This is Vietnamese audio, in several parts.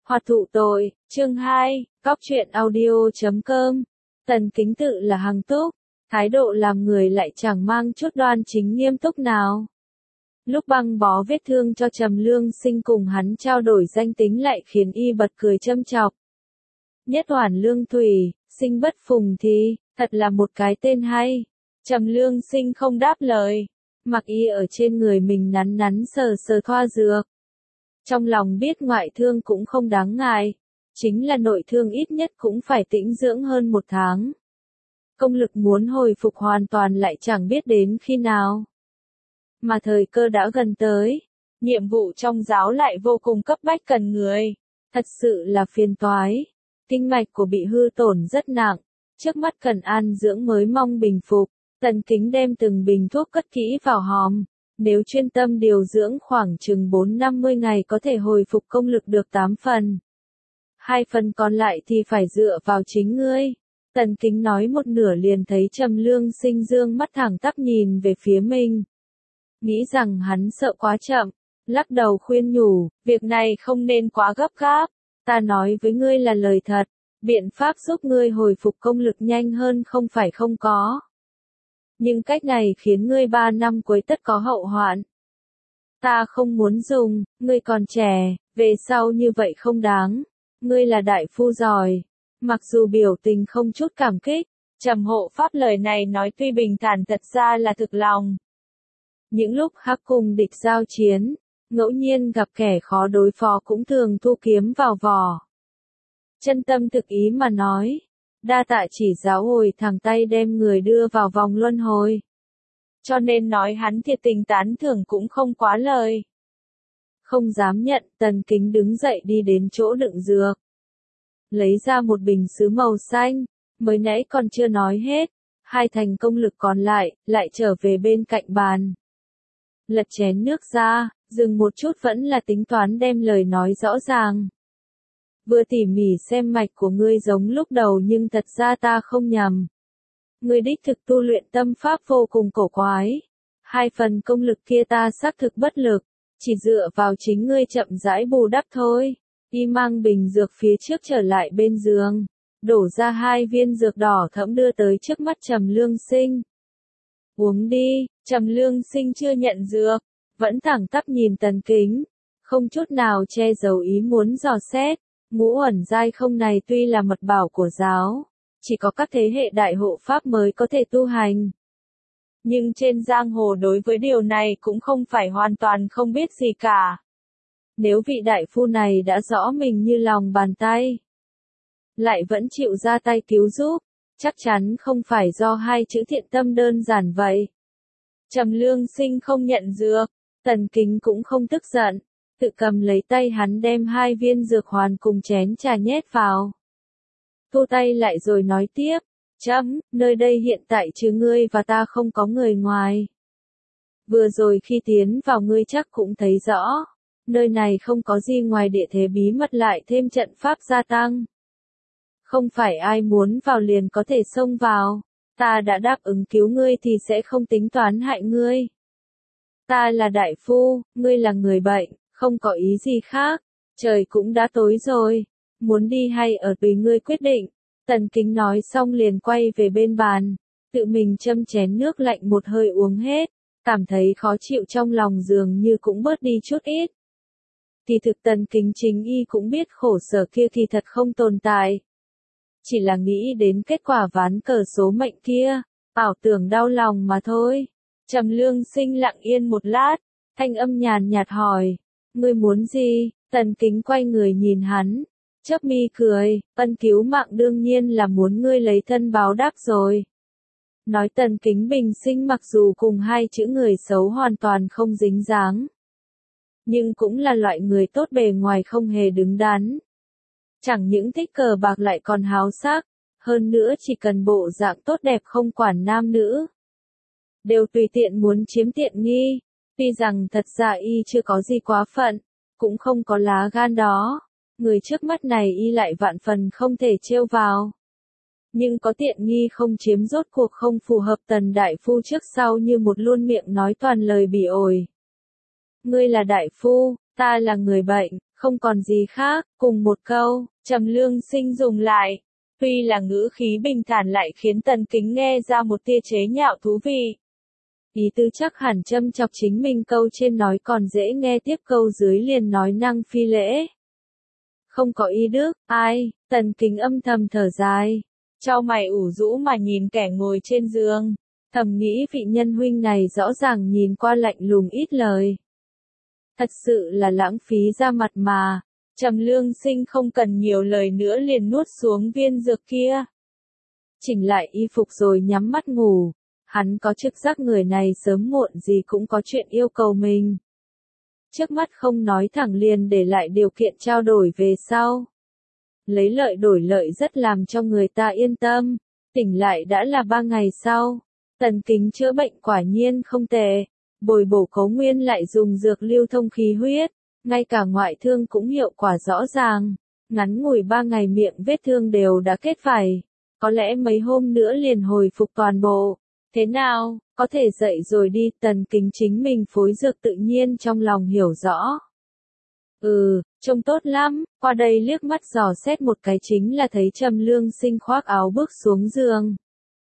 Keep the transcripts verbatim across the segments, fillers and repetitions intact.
Hoạt thụ tội, chương hai, Góc truyện audio chấm com. Tần Kính tự là hằng túc, thái độ làm người lại chẳng mang chút đoan chính nghiêm túc nào. Lúc băng bó vết thương cho Trầm Lương Sinh cùng hắn trao đổi danh tính lại khiến y bật cười châm chọc. Nhất Hoản Lương Thủy, sinh bất phùng thì, thật là một cái tên hay. Trầm Lương Sinh không đáp lời, mặc y ở trên người mình nắn nắn sờ sờ thoa dược. Trong lòng biết ngoại thương cũng không đáng ngại, chính là nội thương ít nhất cũng phải tĩnh dưỡng hơn một tháng. Công lực muốn hồi phục hoàn toàn lại chẳng biết đến khi nào. Mà thời cơ đã gần tới, nhiệm vụ trong giáo lại vô cùng cấp bách cần người, thật sự là phiền toái. Kinh mạch của bị hư tổn rất nặng, trước mắt cần an dưỡng mới mong bình phục. Tần Kính đem từng bình thuốc cất kỹ vào hòm. Nếu chuyên tâm điều dưỡng khoảng chừng bốn năm mươi ngày có thể hồi phục công lực được tám phần. Hai phần còn lại thì phải dựa vào chính ngươi. Tần Kính nói một nửa liền thấy Trầm Lương Sinh dương mắt thẳng tắp nhìn về phía mình. Nghĩ rằng hắn sợ quá chậm, lắc đầu khuyên nhủ, việc này không nên quá gấp gáp. Ta nói với ngươi là lời thật, biện pháp giúp ngươi hồi phục công lực nhanh hơn không phải không có. Nhưng cách này khiến ngươi ba năm cuối tất có hậu hoạn. Ta không muốn dùng, ngươi còn trẻ, về sau như vậy không đáng. Ngươi là đại phu giỏi. Mặc dù biểu tình không chút cảm kích, Trầm Hộ Pháp lời này nói tuy bình thản thật ra là thực lòng. Những lúc hắc cùng địch giao chiến, ngẫu nhiên gặp kẻ khó đối phó cũng thường thu kiếm vào vỏ. Chân tâm thực ý mà nói. Đa tạ chỉ giáo hồi thẳng tay đem người đưa vào vòng luân hồi. Cho nên nói hắn thiệt tình tán thưởng cũng không quá lời. Không dám nhận, Tần Kính đứng dậy đi đến chỗ đựng dược. Lấy ra một bình sứ màu xanh, mới nãy còn chưa nói hết. Hai thành công lực còn lại, lại trở về bên cạnh bàn. Lật chén nước ra, dừng một chút vẫn là tính toán đem lời nói rõ ràng. Vừa tỉ mỉ xem mạch của ngươi giống lúc đầu nhưng thật ra ta không nhầm. Ngươi đích thực tu luyện tâm pháp vô cùng cổ quái. Hai phần công lực kia ta xác thực bất lực, chỉ dựa vào chính ngươi chậm rãi bù đắp thôi. Y mang bình dược phía trước trở lại bên giường, đổ ra hai viên dược đỏ thẫm đưa tới trước mắt Trầm Lương Sinh. Uống đi. Trầm Lương Sinh chưa nhận dược, vẫn thẳng tắp nhìn Tần Kính, không chút nào che giấu ý muốn dò xét. Ngũ ẩn giai không này tuy là mật bảo của giáo, chỉ có các thế hệ đại hộ pháp mới có thể tu hành. Nhưng trên giang hồ đối với điều này cũng không phải hoàn toàn không biết gì cả. Nếu vị đại phu này đã rõ mình như lòng bàn tay, lại vẫn chịu ra tay cứu giúp, chắc chắn không phải do hai chữ thiện tâm đơn giản vậy. Trầm Lương Sinh không nhận dược, Tần Kính cũng không tức giận. Tự cầm lấy tay hắn đem hai viên dược hoàn cùng chén trà nhét vào. Thu tay lại rồi nói tiếp, chấm, nơi đây hiện tại chứ ngươi và ta không có người ngoài. Vừa rồi khi tiến vào ngươi chắc cũng thấy rõ, nơi này không có gì ngoài địa thế bí mật lại thêm trận pháp gia tăng. Không phải ai muốn vào liền có thể xông vào, ta đã đáp ứng cứu ngươi thì sẽ không tính toán hại ngươi. Ta là đại phu, ngươi là người bệnh. Không có ý gì khác, trời cũng đã tối rồi, muốn đi hay ở tùy ngươi quyết định. Tần Kính nói xong liền quay về bên bàn, tự mình châm chén nước lạnh một hơi uống hết, cảm thấy khó chịu trong lòng dường như cũng bớt đi chút ít. Thì thực Tần Kính chính y cũng biết khổ sở kia thì thật không tồn tại. Chỉ là nghĩ đến kết quả ván cờ số mệnh kia, ảo tưởng đau lòng mà thôi. Trầm Lương Sinh lặng yên một lát, thanh âm nhàn nhạt hỏi. Ngươi muốn gì? Tần Kính quay người nhìn hắn, chớp mi cười, ân cứu mạng đương nhiên là muốn ngươi lấy thân báo đáp rồi. Nói Tần Kính bình sinh mặc dù cùng hai chữ người xấu hoàn toàn không dính dáng, nhưng cũng là loại người tốt bề ngoài không hề đứng đắn. Chẳng những thích cờ bạc lại còn háo sắc, hơn nữa chỉ cần bộ dạng tốt đẹp không quản nam nữ, đều tùy tiện muốn chiếm tiện nghi. Tuy rằng thật ra y chưa có gì quá phận, cũng không có lá gan đó, người trước mắt này y lại vạn phần không thể trêu vào. Nhưng có tiện nghi không chiếm rốt cuộc không phù hợp Tần đại phu trước sau như một luôn miệng nói toàn lời bỉ ổi. Ngươi là đại phu, ta là người bệnh, Không còn gì khác, cùng một câu, Trầm Lương Sinh dùng lại. Tuy là ngữ khí bình thản lại khiến Tần Kính nghe ra một tia chế nhạo thú vị. Ý tứ chắc hẳn châm chọc chính mình, câu trên nói còn dễ nghe, tiếp câu dưới liền nói năng phi lễ. Không có ý đức, ai, Tần Kính âm thầm thở dài. Chau mày ủ rũ mà nhìn kẻ ngồi trên giường. Thầm nghĩ vị nhân huynh này rõ ràng nhìn qua lạnh lùng ít lời. Thật sự là lãng phí ra mặt mà. Trầm Lương Sinh không cần nhiều lời nữa liền nuốt xuống viên dược kia. Chỉnh lại y phục rồi nhắm mắt ngủ. Hắn có trực giác người này sớm muộn gì cũng có chuyện yêu cầu mình. Trước mắt không nói thẳng liền để lại điều kiện trao đổi về sau. Lấy lợi đổi lợi rất làm cho người ta yên tâm. Tỉnh lại đã là ba ngày sau. Tần Kính chữa bệnh quả nhiên không tệ. Bồi bổ cấu nguyên lại dùng dược lưu thông khí huyết. Ngay cả ngoại thương cũng hiệu quả rõ ràng. Ngắn ngủi ba ngày miệng vết thương đều đã kết vảy. Có lẽ mấy hôm nữa liền hồi phục toàn bộ. Thế nào, có thể dậy rồi đi. Tần Kính chính mình phối dược tự nhiên trong lòng hiểu rõ. Ừ, trông tốt lắm. Qua đây liếc mắt dò xét một cái chính là thấy Trầm Lương Sinh khoác áo bước xuống giường.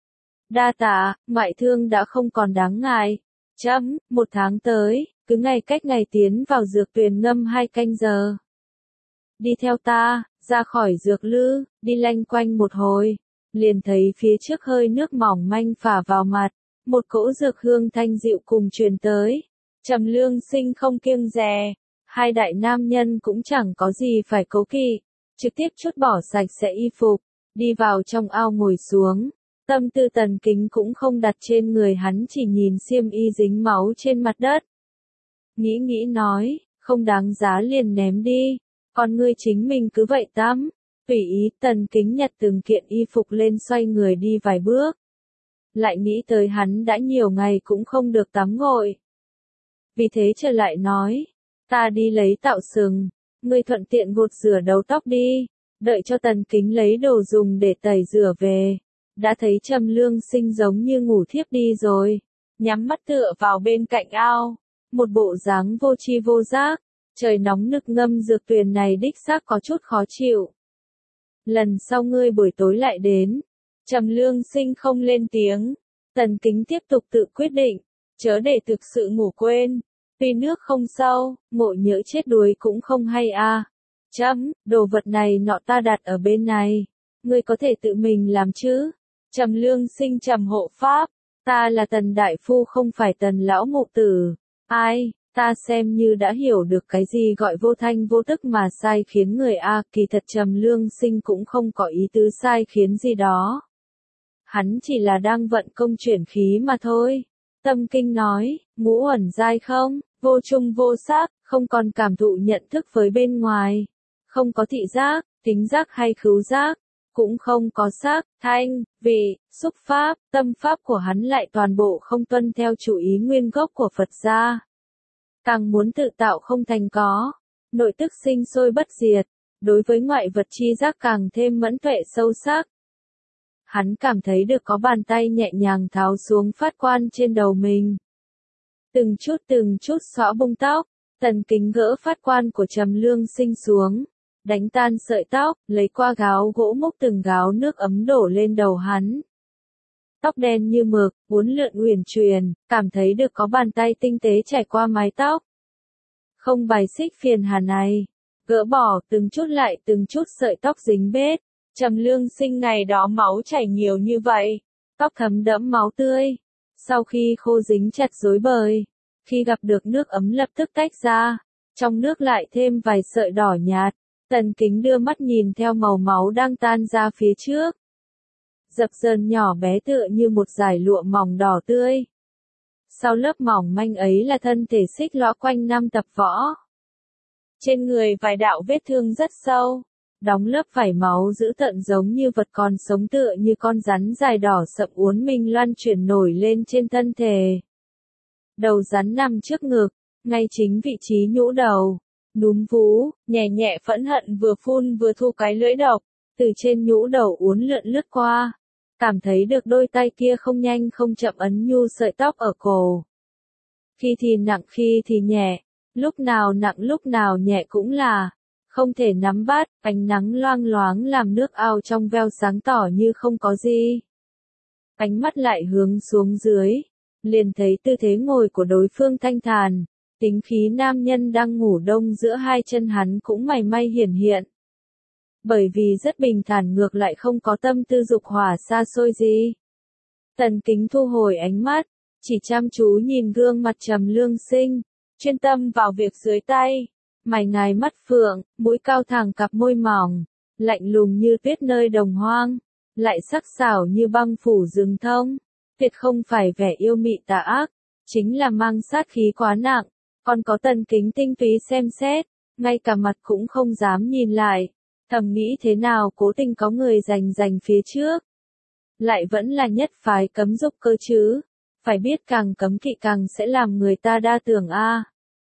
Đa tạ, ngoại thương đã không còn đáng ngại. Chấm, một tháng tới, cứ ngày cách ngày tiến vào dược tuyền ngâm hai canh giờ. Đi theo ta, ra khỏi dược lư, đi lanh quanh một hồi. Liền thấy phía trước hơi nước mỏng manh phả vào mặt. Một cỗ dược hương thanh dịu cùng truyền tới. Trầm Lương Sinh không kiêng dè. Hai đại nam nhân cũng chẳng có gì phải cố kỵ. Trực tiếp trút bỏ sạch sẽ y phục. Đi vào trong ao ngồi xuống. Tâm tư Tần Kính cũng không đặt trên người hắn, chỉ nhìn xiêm y dính máu trên mặt đất. Nghĩ nghĩ nói, không đáng giá liền ném đi. Còn ngươi chính mình cứ vậy tắm. Tùy ý. Tần Kính nhặt từng kiện y phục lên xoay người đi vài bước. Lại nghĩ tới hắn đã nhiều ngày cũng không được tắm gội. Vì thế trở lại nói, ta đi lấy tạo sừng, ngươi thuận tiện gột rửa đầu tóc đi. Đợi cho Tần Kính lấy đồ dùng để tẩy rửa về. Đã thấy Trầm Lương Sinh giống như ngủ thiếp đi rồi. Nhắm mắt tựa vào bên cạnh ao. Một bộ dáng vô tri vô giác. Trời nóng nực ngâm dược tuyền này đích xác có chút khó chịu. Lần sau ngươi buổi tối lại đến. Trầm Lương Sinh không lên tiếng. Tần Kính tiếp tục tự quyết định. Chớ để thực sự ngủ quên. Tuy nước không sâu, ngộ nhỡ chết đuối cũng không hay à. Chấm, đồ vật này nọ ta đặt ở bên này. Ngươi có thể tự mình làm chứ? Trầm Lương Sinh trầm hộ pháp. Ta là Tần Đại Phu không phải Tần Lão Mụ Tử. Ai, ta xem như đã hiểu được cái gì gọi vô thanh vô tức mà sai khiến người a. Kỳ thật Trầm Lương Sinh cũng không có ý tứ sai khiến gì đó. Hắn chỉ là đang vận công chuyển khí mà thôi. Tâm Kinh nói, ngũ uẩn giai không, vô trung vô sắc, không còn cảm thụ nhận thức với bên ngoài. Không có thị giác, tính giác hay khứu giác. Cũng không có sắc, thanh, vị, xúc pháp, tâm pháp của hắn lại toàn bộ không tuân theo chủ ý nguyên gốc của Phật gia. Càng muốn tự tạo không thành có, nội tức sinh sôi bất diệt, đối với ngoại vật chi giác càng thêm mẫn tuệ sâu sắc. Hắn cảm thấy được có bàn tay nhẹ nhàng tháo xuống phát quan trên đầu mình. Từng chút từng chút xõa bung tóc, Tần Kính gỡ phát quan của Trầm Lương Sinh xuống. Đánh tan sợi tóc, lấy qua gáo gỗ múc từng gáo nước ấm đổ lên đầu hắn. Tóc đen như mực, uốn lượn uyển chuyển, cảm thấy được có bàn tay tinh tế trải qua mái tóc. Không bài xích phiền hà này, gỡ bỏ từng chút lại từng chút sợi tóc dính bết. Trầm Lương Sinh ngày đó máu chảy nhiều như vậy, tóc thấm đẫm máu tươi. Sau khi khô dính chặt rối bời, khi gặp được nước ấm lập tức tách ra, trong nước lại thêm vài sợi đỏ nhạt. Tần Kính đưa mắt nhìn theo màu máu đang tan ra phía trước. Dập dờn nhỏ bé tựa như một dải lụa mỏng đỏ tươi. Sau lớp mỏng manh ấy là thân thể xích lõa quanh năm tập võ. Trên người vài đạo vết thương rất sâu. Đóng lớp vảy máu dữ tợn giống như vật còn sống tựa như con rắn dài đỏ sậm uốn mình loan chuyển nổi lên trên thân thể. Đầu rắn nằm trước ngực, ngay chính vị trí nhũ đầu. Núm vú, nhẹ nhẹ phẫn hận vừa phun vừa thu cái lưỡi độc, từ trên nhũ đầu uốn lượn lướt qua. Cảm thấy được đôi tay kia không nhanh không chậm ấn nhu sợi tóc ở cổ. Khi thì nặng khi thì nhẹ, lúc nào nặng lúc nào nhẹ cũng là, không thể nắm bắt, ánh nắng loang loáng làm nước ao trong veo sáng tỏ như không có gì. Ánh mắt lại hướng xuống dưới, liền thấy tư thế ngồi của đối phương thanh thản, tính khí nam nhân đang ngủ đông giữa hai chân hắn cũng mảy may hiển hiện. Bởi vì rất bình thản ngược lại không có tâm tư dục hỏa xa xôi gì. Tần Kính thu hồi ánh mắt, chỉ chăm chú nhìn gương mặt trầm lương sinh, chuyên tâm vào việc dưới tay. Mày ngài mắt phượng, mũi cao thẳng cặp môi mỏng, lạnh lùng như tuyết nơi đồng hoang, lại sắc sảo như băng phủ rừng thông. Tuyệt không phải vẻ yêu mị tà ác, chính là mang sát khí quá nặng. Còn có Tần Kính tinh túy xem xét, ngay cả mặt cũng không dám nhìn lại, thầm nghĩ thế nào cố tình có người giành giành phía trước. Lại vẫn là nhất phái cấm dục cơ chứ, phải biết càng cấm kỵ càng sẽ làm người ta đa tưởng a.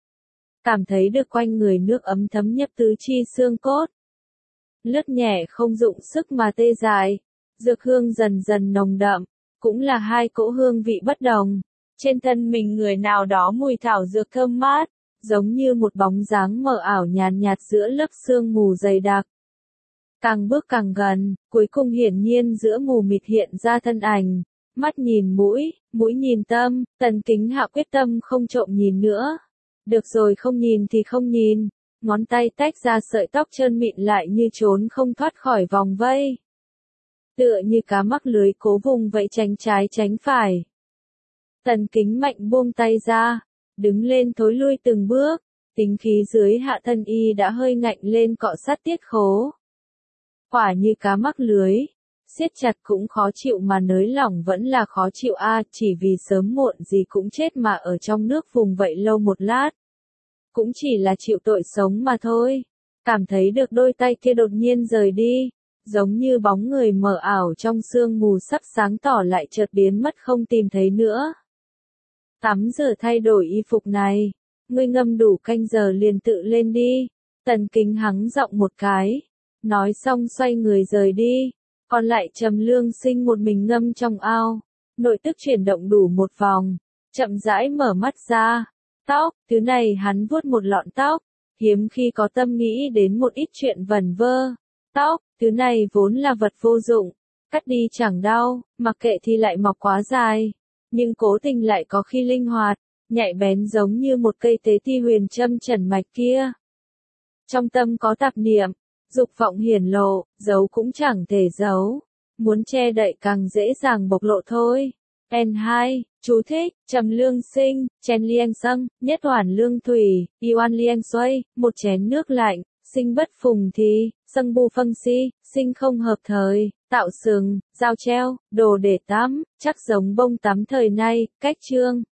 Cảm thấy được quanh người nước ấm thấm nhập tứ chi xương cốt. Lướt nhẹ không dụng sức mà tê dại, dược hương dần dần nồng đậm, cũng là hai cỗ hương vị bất đồng. Trên thân mình người nào đó mùi thảo dược thơm mát, giống như một bóng dáng mờ ảo nhàn nhạt giữa lớp sương mù dày đặc. Càng bước càng gần, cuối cùng hiển nhiên giữa mù mịt hiện ra thân ảnh, mắt nhìn mũi, mũi nhìn tâm, Tần Kính hạ quyết tâm không trộm nhìn nữa. Được rồi, không nhìn thì không nhìn, ngón tay tách ra sợi tóc trơn mịn lại như trốn không thoát khỏi vòng vây. Tựa như cá mắc lưới cố vùng vậy tránh trái tránh phải. Tần Kính mạnh buông tay ra, đứng lên thối lui từng bước, tính khí dưới hạ thân y đã hơi ngạnh lên cọ sát tiết khố. Quả như cá mắc lưới, siết chặt cũng khó chịu mà nới lỏng vẫn là khó chịu a, chỉ vì sớm muộn gì cũng chết mà ở trong nước vùng vậy lâu một lát. Cũng chỉ là chịu tội sống mà thôi. Cảm thấy được đôi tay kia đột nhiên rời đi, giống như bóng người mờ ảo trong sương mù sắp sáng tỏ lại chợt biến mất không tìm thấy nữa. Tắm rửa thay đổi y phục này, ngươi ngâm đủ canh giờ liền tự lên đi. Tần Kính hắng giọng một cái, nói xong xoay người rời đi, còn lại Trầm Lương Sinh một mình ngâm trong ao. Nội tức chuyển động đủ một vòng, chậm rãi mở mắt ra. Tóc, thứ này hắn vuốt một lọn tóc, hiếm khi có tâm nghĩ đến một ít chuyện vẩn vơ. Tóc, thứ này vốn là vật vô dụng, cắt đi chẳng đau, mặc kệ thì lại mọc quá dài, nhưng cố tình lại có khi linh hoạt, nhạy bén giống như một cây tế ti huyền châm trần mạch kia. Trong tâm có tạp niệm, dục vọng hiển lộ, giấu cũng chẳng thể giấu, muốn che đậy càng dễ dàng bộc lộ thôi. N hai, chú thích, Trầm Lương Sinh, Chen Liang Sâng, Nhất Hoàn Lương Thủy, Yuan Liang Xuôi, một chén nước lạnh, sinh bất phùng thì, Sâng Bu Phân Si, sinh không hợp thời, tạo sừng, dao treo, đồ để tắm, chắc giống bông tắm thời nay, cách chương.